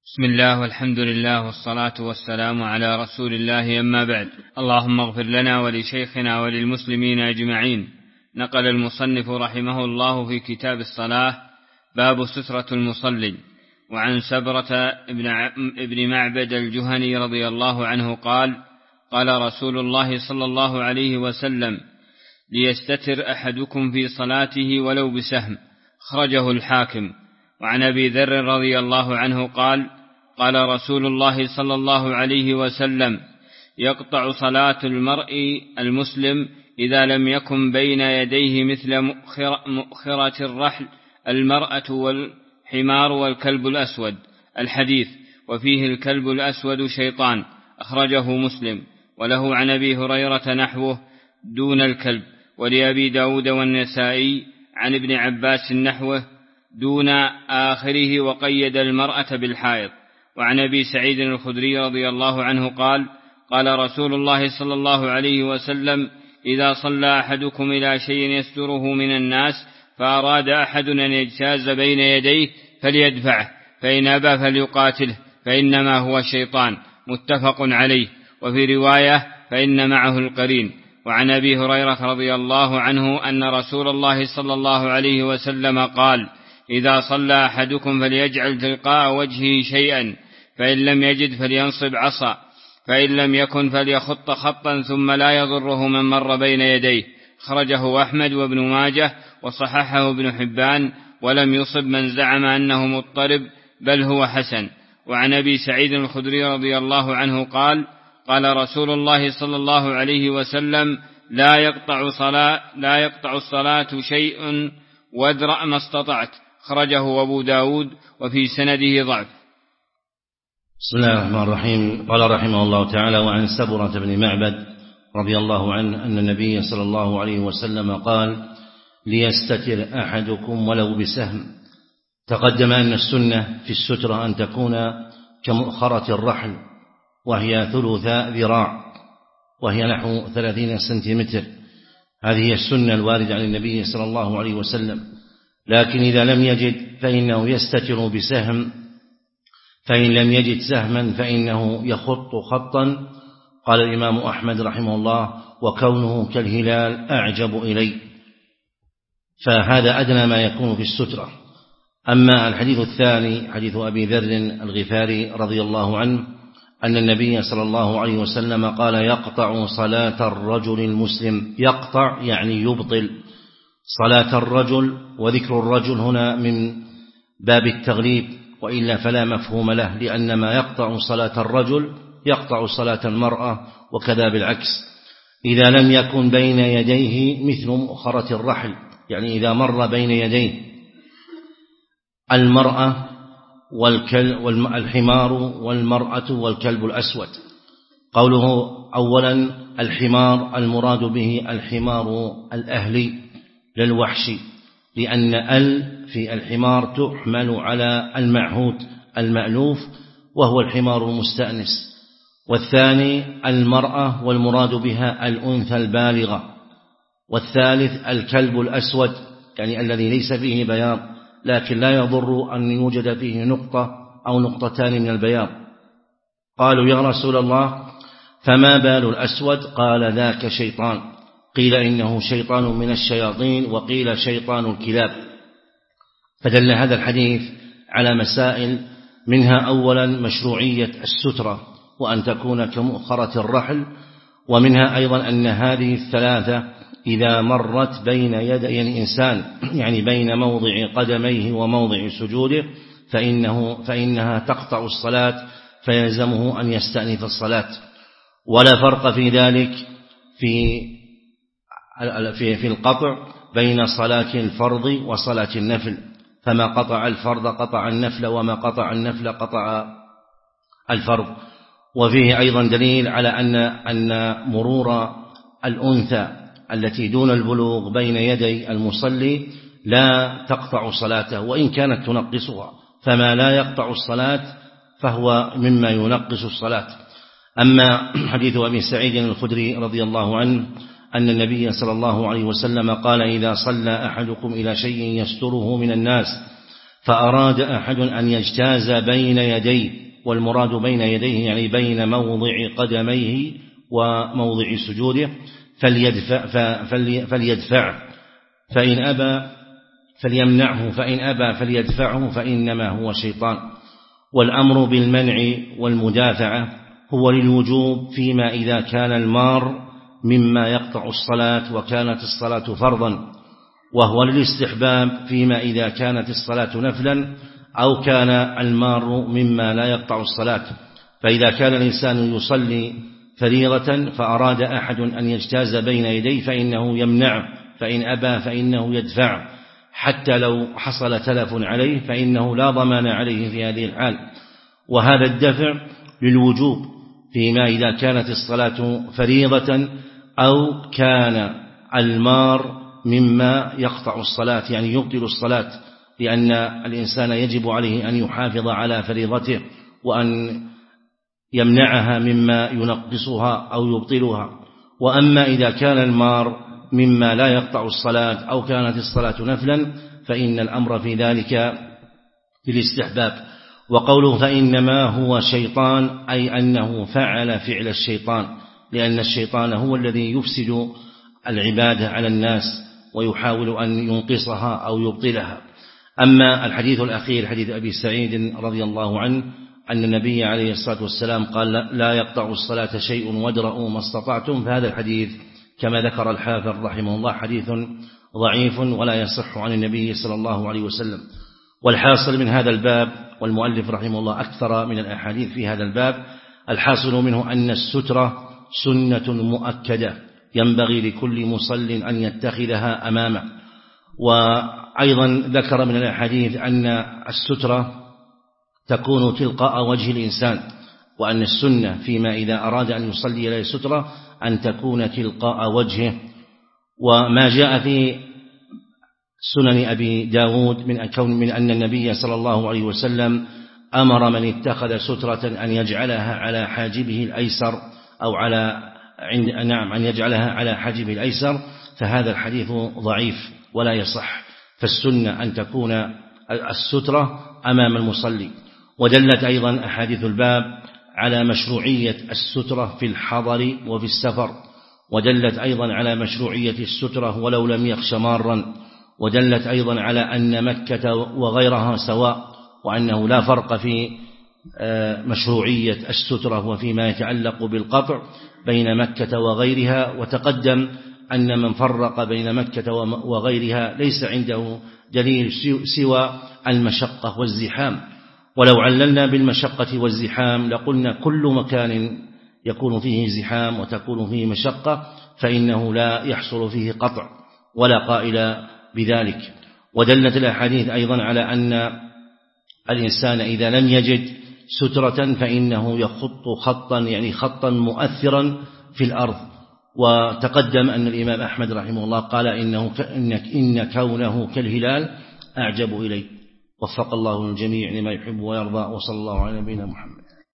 بسم الله والحمد لله والصلاة والسلام على رسول الله، أما بعد. اللهم اغفر لنا ولشيخنا وللمسلمين أجمعين. نقل المصنف رحمه الله في كتاب الصلاة باب سترة المصلي. وعن سبرة ابن معبد الجهني رضي الله عنه قال: قال رسول الله صلى الله عليه وسلم: ليستتر أحدكم في صلاته ولو بسهم. خرجه الحاكم. وعن أبي ذر رضي الله عنه قال: قال رسول الله صلى الله عليه وسلم: يقطع صلاة المرء المسلم إذا لم يكن بين يديه مثل مؤخرة الرحل المرأة والحمار والكلب الأسود. الحديث. وفيه الكلب الأسود شيطان. أخرجه مسلم. وله عن أبي هريرة نحوه دون الكلب. ولأبي داود والنسائي عن ابن عباس نحوه دون آخره، وقيد المرأة بالحائض. وعن أبي سعيد الخدري رضي الله عنه قال: قال رسول الله صلى الله عليه وسلم: إذا صلى أحدكم إلى شيء يستره من الناس فأراد أحد أن يجتاز بين يديه فليدفعه، فإن أبى فليقاتله، فإنما هو شيطان. متفق عليه. وفي رواية: فإن معه القرين. وعن أبي هريرة رضي الله عنه أن رسول الله صلى الله عليه وسلم قال: إذا صلى أحدكم فليجعل تلقاء وجهه شيئا، فإن لم يجد فلينصب عصا، فإن لم يكن فليخط خطا ثم لا يضره من مر بين يديه. خرجه أحمد وابن ماجه وصححه ابن حبان، ولم يصب من زعم أنه مضطرب، بل هو حسن. وعن أبي سعيد الخدري رضي الله عنه قال: قال رسول الله صلى الله عليه وسلم: لا يقطع الصلاة شيء وادرأ ما استطعت. خرجه أبو داود، وفي سنده ضعف. بسم الله الرحمن الرحيم. قال رحمه الله تعالى: وعن سبرة بن معبد رضي الله عنه أن النبي صلى الله عليه وسلم قال: ليستتر أحدكم ولو بسهم. تقدم أن السنة في السترة أن تكون كمؤخرة الرحل، وهي ثلث ذراع، وهي نحو 30 سنتيمتر. هذه السنة الواردة عن النبي صلى الله عليه وسلم. لكن إذا لم يجد فإنه يستتر بسهم، فإن لم يجد سهما فإنه يخط خطا. قال الإمام أحمد رحمه الله: وكونه كالهلال أعجب إلي. فهذا أدنى ما يكون في السترة. أما الحديث الثاني حديث أبي ذر الغفاري رضي الله عنه أن النبي صلى الله عليه وسلم قال: يقطع صلاة الرجل المسلم. يقطع يعني يبطل صلاة الرجل، وذكر الرجل هنا من باب التغليب، وإلا فلا مفهوم له، لأن ما يقطع صلاة الرجل يقطع صلاة المرأة، وكذا بالعكس. إذا لم يكن بين يديه مثل مؤخرة الرحل، يعني إذا مر بين يديه المرأة والحمار والمرأة والكلب الأسود. قوله أولا الحمار، المراد به الحمار الأهلي للوحشي، لأن في الحمار تحمل على المعهود المألوف، وهو الحمار المستأنس. والثاني المرأة، والمراد بها الأنثى البالغة. والثالث الكلب الأسود، يعني الذي ليس فيه بياض، لكن لا يضر أن يوجد فيه نقطة أو نقطتان من البياض. قالوا: يا رسول الله، فما بال الأسود؟ قال: ذاك شيطان. قيل إنه شيطان من الشياطين، وقيل شيطان الكلاب. فدل هذا الحديث على مسائل، منها أولا مشروعية السترة، وأن تكون كمؤخرة الرحل، ومنها أيضا أن هذه الثلاثة إذا مرت بين يدي الإنسان، يعني بين موضع قدميه وموضع سجوده، فإنها تقطع الصلاة، فيلزمه أن يستأنف الصلاة. ولا فرق في ذلك في القطع بين صلاة الفرض وصلاة النفل، فما قطع الفرض قطع النفل، وما قطع النفل قطع الفرض. وفيه أيضا دليل على أن مرور الأنثى التي دون البلوغ بين يدي المصلي لا تقطع صلاته، وإن كانت تنقصها، فما لا يقطع الصلاة فهو مما ينقص الصلاة. أما حديث أبي سعيد الخدري رضي الله عنه أن النبي صلى الله عليه وسلم قال: إذا صلى أحدكم إلى شيء يستره من الناس فأراد أحد أن يجتاز بين يديه، والمراد بين يديه يعني بين موضع قدميه وموضع سجوده، فليدفع، فإن أبى فليمنعه، فإن أبى فليدفعه، فإنما هو شيطان. والأمر بالمنع والمدافعة هو للوجوب فيما إذا كان المار مما يقطع الصلاة وكانت الصلاة فرضا، وهو للاستحباب فيما إذا كانت الصلاة نفلا أو كان المار مما لا يقطع الصلاة. فإذا كان الإنسان يصلي فريضة فأراد أحد أن يجتاز بين يديه فإنه يمنع، فإن أبى فإنه يدفع، حتى لو حصل تلف عليه فإنه لا ضمان عليه في هذه الحال. وهذا الدفع للوجوب فيما إذا كانت الصلاة فريضة أو كان المار مما يقطع الصلاة يعني يبطل الصلاة، لأن الإنسان يجب عليه أن يحافظ على فريضته وأن يمنعها مما ينقصها أو يبطلها. وأما إذا كان المار مما لا يقطع الصلاة أو كانت الصلاة نفلا فإن الأمر في ذلك بالاستحباب. وقوله فإنما هو شيطان أي أنه فعل فعل الشيطان، لأن الشيطان هو الذي يفسد العبادة على الناس ويحاول أن ينقصها أو يبطلها. أما الحديث الأخير حديث أبي سعيد رضي الله عنه أن النبي عليه الصلاة والسلام قال لا يقطع الصلاة شيء وادرؤوا ما استطعتم، فهذا الحديث كما ذكر الحافظ رحمه الله حديث ضعيف ولا يصح عن النبي صلى الله عليه وسلم. والحاصل من هذا الباب، والمؤلف رحمه الله أكثر من الأحاديث في هذا الباب، الحاصل منه أن السترة سنة مؤكدة ينبغي لكل مصل أن يتخذها أمامه. وأيضا ذكر من الأحاديث أن السترة تكون تلقاء وجه الإنسان، وأن السنة فيما إذا أراد أن يصلي إلى السترة أن تكون تلقاء وجهه. وما جاء في سنن أبي داود من أن النبي صلى الله عليه وسلم أمر من اتخذ سترة أن يجعلها على حاجبه الأيسر أو أن يجعلها على حاجبه الأيسر، فهذا الحديث ضعيف ولا يصح. فالسنة أن تكون السترة أمام المصلي. ودلت أيضا أحاديث الباب على مشروعية السترة في الحضر وفي السفر، ودلت أيضا على مشروعية السترة ولو لم يخش مارا، ودلت أيضا على أن مكة وغيرها سواء، وأنه لا فرق في مشروعية السترة وفيما يتعلق بالقطع بين مكة وغيرها. وتقدم أن من فرق بين مكة وغيرها ليس عنده دليل سوى المشقة والزحام. ولو عللنا بالمشقة والزحام لقلنا كل مكان يكون فيه زحام وتكون فيه مشقة فإنه لا يحصل فيه قطع ولا قائل بذلك. ودلت الأحاديث أيضا على أن الإنسان إذا لم يجد سترة فإنه يخط خطا يعني خطا مؤثرا في الأرض. وتقدم أن الإمام أحمد رحمه الله قال إن كونه كالهلال أعجب إليه. وفق الله الجميع لما يحب ويرضى، وصلى الله على نبينا محمد.